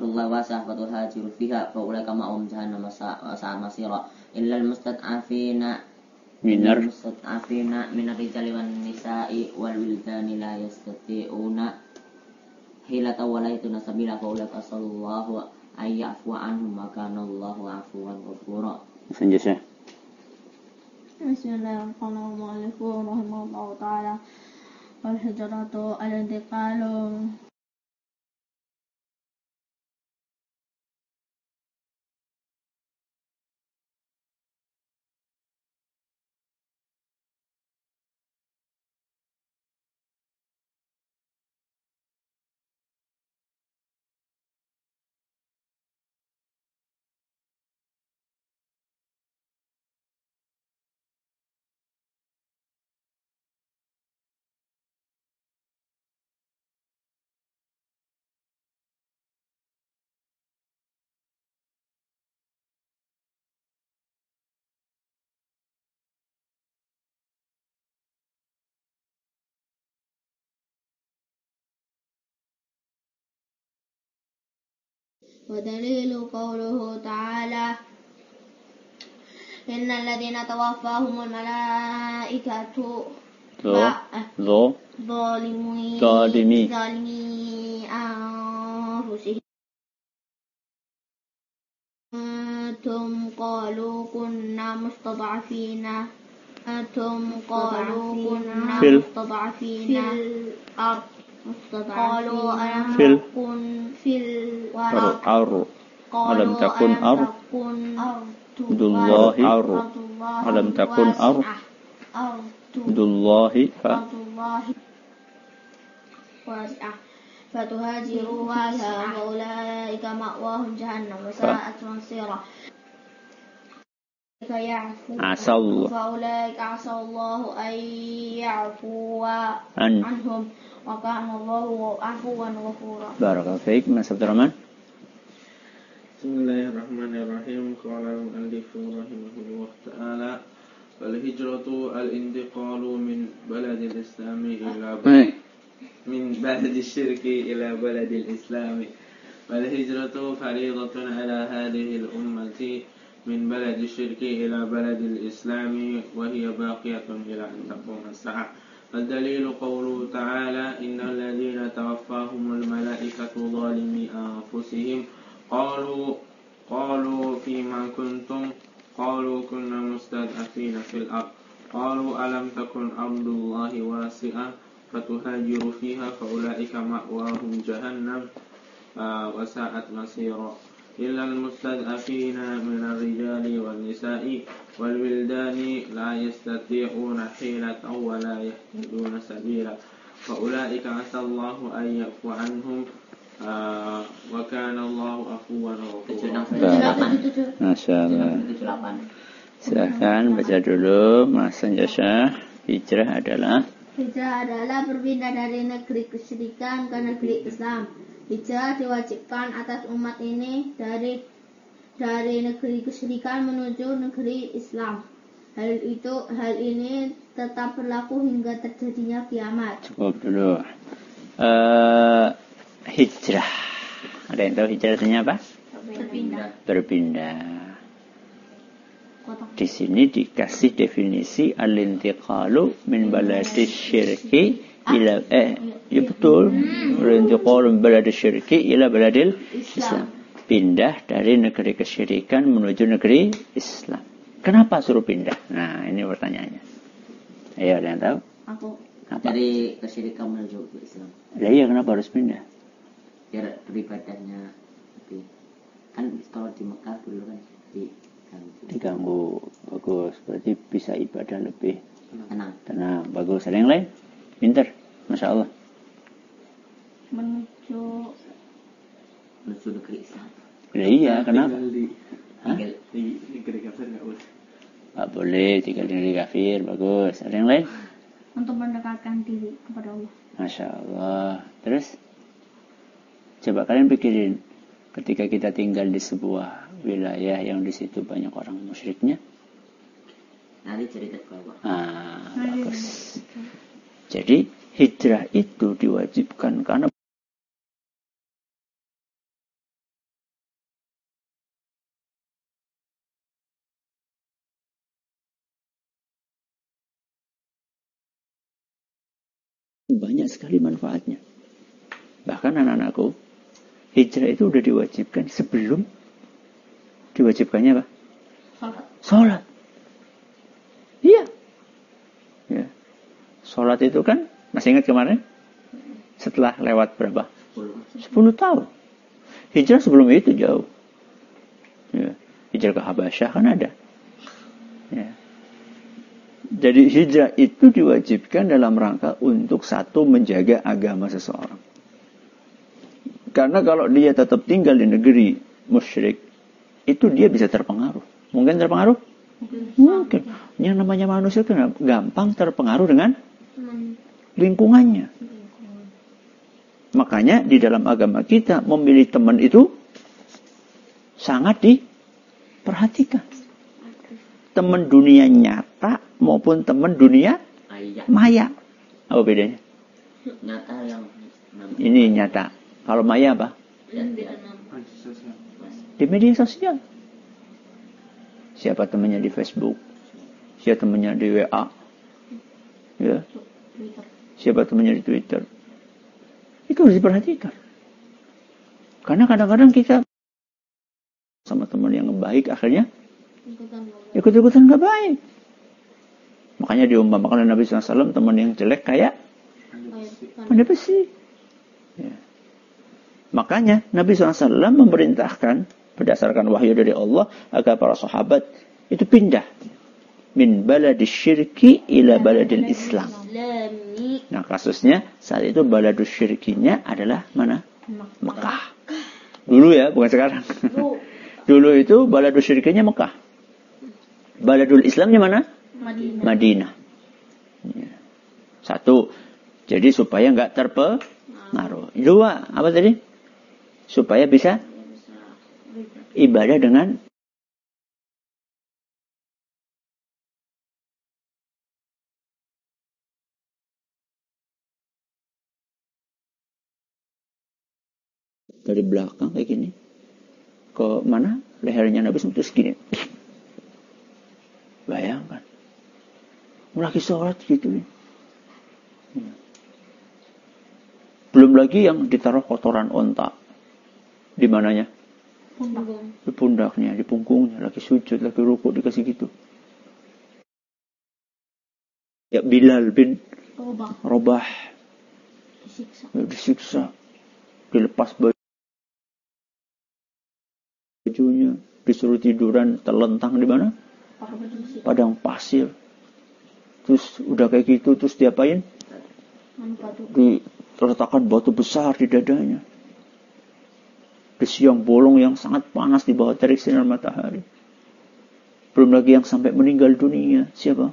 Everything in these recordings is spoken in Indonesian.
ardullahi wasi'ah fatuhajiru fiha fa ulaika ma'hum jahannam sa'a masira illal mustad'afina minar rijali wan nisa'i wal wildani la yastati'una hilata wa la yatuna sabila fa ulaika sallallahu ayyafu anhum wa kana Allahu afuwan ghafura. Selanjutnya. Bismillahirrahmanirrahim. Rahimahullahu ta'ala. Wal hijratu al-intiqalu ودليل قوله تعالى إن الذين توفاهم الملائكة ظالمي أنفسهم أنتم قالوا كنا مستضعفين في الأرض قالوا ألم تكن في الأرض ألم تكن أرض الله ألم تكن أرض الله واسعة فتهاجروها فأولئك مأواهم جهنم وساءت مصيرا فأولئك عسى الله أن يعفو عنهم وكان الله عفوا غفورا. بارك الله فيك. Mas Abdul Rahman. Bismillahirrahmanirrahim. Qala al-mu'allif rahimahullah ta'ala wal hijratu al-intiqalu min baladil islami ila min baladil syirki ila baladil islami wal hijratu fariidatun ala hadhihi al-ummati min baladil syirki ila baladil islami wa hiya baqiyatun ila an taquma as-sa'ah. الدليل قوله تعالى إن الذين توفاهم الملائكة ظالمي أنفسهم قالوا فيما كنتم قالوا كنا مستضعفين في الأرض قالوا ألم تكن أرض الله واسعة فتهاجروا فيها فأولئك مأواهم جهنم وساءت مصيرا إلا المستضعفين من الرجال والنساء والولدان لا يستطيعون حيلة ولا يهتدون سبيلا فأولئك عسى الله أن يعفو عنهم وكان الله عفوا غفورا. Masya Allah. Silakan baca dulu Mas Sanjasa. Hijrah adalah berpindah dari negeri kesyirikan ke negeri Islam. Hijrah diwajibkan atas umat ini dari negeri kesyirikan menuju negeri Islam. Hal ini tetap berlaku hingga terjadinya kiamat. Cukup dulu. Hijrah. Ada yang tahu hijrah artinya apa? Berpindah. Di sini dikasih definisi al-intiqalu min baladis syirki ila ya betul. Al-intiqalu min baladis syirki ila baladil Islam. Pindah dari negeri kesyirikan menuju negeri Islam. Kenapa suruh pindah? Nah, ini pertanyaannya. Ayo, ada yang tahu? Aku. Apa? Dari kesyirikan menuju ke Islam. Lah iya, kenapa harus pindah? Biar beribadahnya lebih. Kan kalau di Mekah dulu kan diganggu. Bagus, berarti bisa ibadah lebih tenang. Bagus. Ada yang lain? Pinter, Masya Allah. Menuju negeri Islam. Lah iya, kenapa? Tinggal di negeri kafir nggak boleh. Nggak boleh tinggal di negeri kafir. Bagus. Ada yang lain? untuk mendekatkan diri kepada Allah. Masya Allah. Terus coba kalian pikirin, ketika kita tinggal di sebuah wilayah yang di situ banyak orang musyriknya. Nanti cerita ke Allah. Bagus. Jadi hijrah itu diwajibkan karena Banyak sekali manfaatnya. Bahkan anak-anakku, hijrah itu udah diwajibkan sebelum diwajibkannya apa? Sholat. Iya. Ya. Sholat itu kan, masih ingat kemarin? Setelah lewat berapa? 10 tahun. Hijrah sebelum itu jauh. Ya. Hijrah ke Habasyah kan ada. Ya. Jadi hijrah itu diwajibkan dalam rangka untuk satu, menjaga agama seseorang. Karena kalau dia tetap tinggal di negeri musyrik, itu dia bisa terpengaruh. Mungkin terpengaruh? Mungkin. Yang namanya manusia itu gampang terpengaruh dengan lingkungannya. Makanya di dalam agama kita memilih teman itu sangat diperhatikan. Teman dunia nyata maupun teman dunia maya. Apa bedanya? Nyata yang Ini nyata. Kalau maya apa? Di media sosial. Siapa temannya di Facebook? Siapa temannya di WA? Ya. Siapa temannya di Twitter? Itu harus diperhatikan. Karena kadang-kadang kita sama teman yang baik akhirnya ikut-ikutan gak baik. Makanya diumpamakan oleh Nabi SAW, teman yang jelek kayak pandai besi. Ya. Makanya Nabi SAW memerintahkan berdasarkan wahyu dari Allah agar para sahabat itu pindah min baladis syirki ila baladil Islam. Nah kasusnya saat itu baladus syirkinya adalah mana? Mekah. Dulu ya, bukan sekarang. Dulu itu baladus syirkinya Mekah. Baladul Islamnya mana? Madinah. Ya. Satu, jadi supaya nggak terpengaruh. Dua, apa tadi? Supaya bisa ibadah dengan dari belakang kayak gini. Ke mana? Lehernya Nabi terus gini. Bayangkan. Lagi sholat gitu. Belum lagi yang ditaruh kotoran onta. Di mananya? Di pundaknya, di punggungnya. Lagi sujud, lagi rukuk, dikasih gitu. Ya Bilal bin Rabah. Disiksa. Dilepas bajunya. Disuruh tiduran terlentang di mana? Padang pasir. Terus udah kayak gitu, terus diapain? Diletakkan batu besar di dadanya. Di siang bolong yang sangat panas di bawah terik sinar matahari. Belum lagi yang sampai meninggal dunia. Siapa?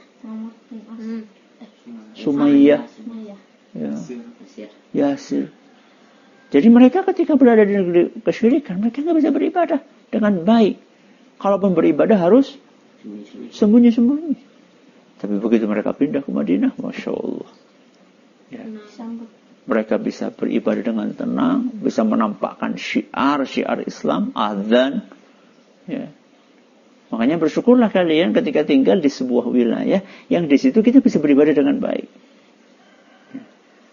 Sumayyah. Ya. Yasir. Jadi mereka ketika berada di negeri kesyirikan, mereka nggak bisa beribadah dengan baik. Kalaupun beribadah harus sembunyi-sembunyi. Tapi begitu mereka pindah ke Madinah, Masya Allah. Ya. Mereka bisa beribadah dengan tenang, bisa menampakkan syiar Islam, azan. Ya. Makanya bersyukurlah kalian ketika tinggal di sebuah wilayah yang di situ kita bisa beribadah dengan baik. Ya.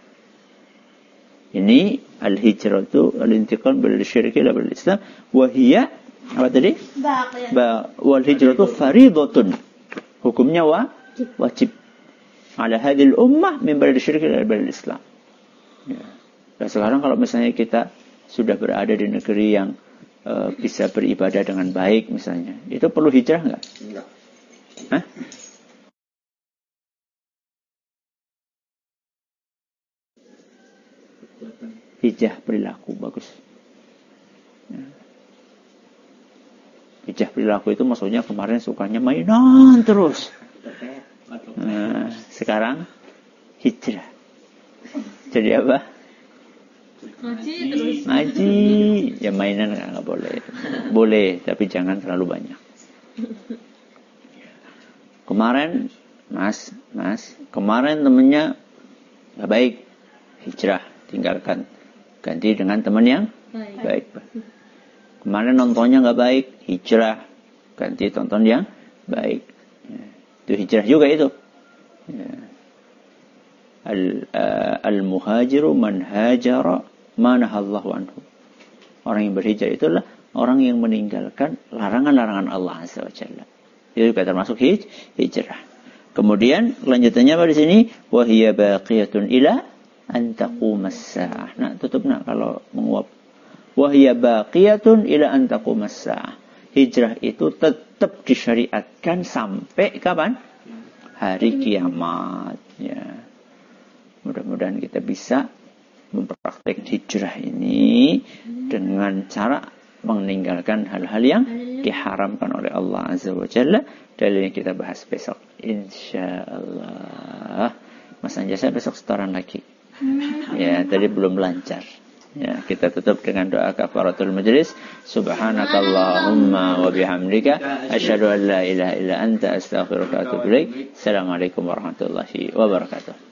Ini al-hijratu al-intiqal bil syirki ila bil Islam wa hiya apa tadi? Wal hijratu faridatun. Hukumnya wajib. Ala hadhil ummah min balad syirki ila balad Islam. Ya. Nah, sekarang kalau misalnya kita sudah berada di negeri yang bisa beribadah dengan baik misalnya, itu perlu hijrah enggak? Enggak. Hah? Hijrah perilaku bagus. Ya. Hijrah perilaku itu maksudnya kemarin sukanya mainan terus. Nah, sekarang hijrah. Jadi apa? Ngaji terus. Ngaji. Ya mainan nggak boleh. Boleh, tapi jangan terlalu banyak. Kemarin, Mas, kemarin temennya nggak baik. Hijrah, tinggalkan. Ganti dengan teman yang baik. Kemarin nontonnya nggak baik, hijrah, ganti tonton yang baik. Ya. Itu hijrah juga itu. Ya. Al-muhajiru man hajara ma nahallahu anhu. Orang yang berhijrah itulah orang yang meninggalkan larangan-larangan Allah Azza wa Jalla. Itu juga termasuk hijrah. Kemudian lanjutannya apa di sini? Wa hiya baqiyatun ila an taqumas saah. Nah, tutup nak kalau menguap. Wa hiya baqiyatun ila an taqumas saah. Hijrah itu tetap disyariatkan sampai kapan? Hari kiamat. Ya. Mudah-mudahan kita bisa mempraktek hijrah ini dengan cara meninggalkan hal-hal yang diharamkan oleh Allah Azza wa Jalla. Dalilnya kita bahas besok insyaallah. Mas Anjasa besok setoran lagi. Ya, tadi belum lancar. Ya, kita tutup dengan doa kafaratul majlis. Subhanakallahumma wa bihamdika asyhadu an la ilaha illa anta astaghfiruka wa atubu ilaik. Assalamualaikum warahmatullahi wabarakatuh.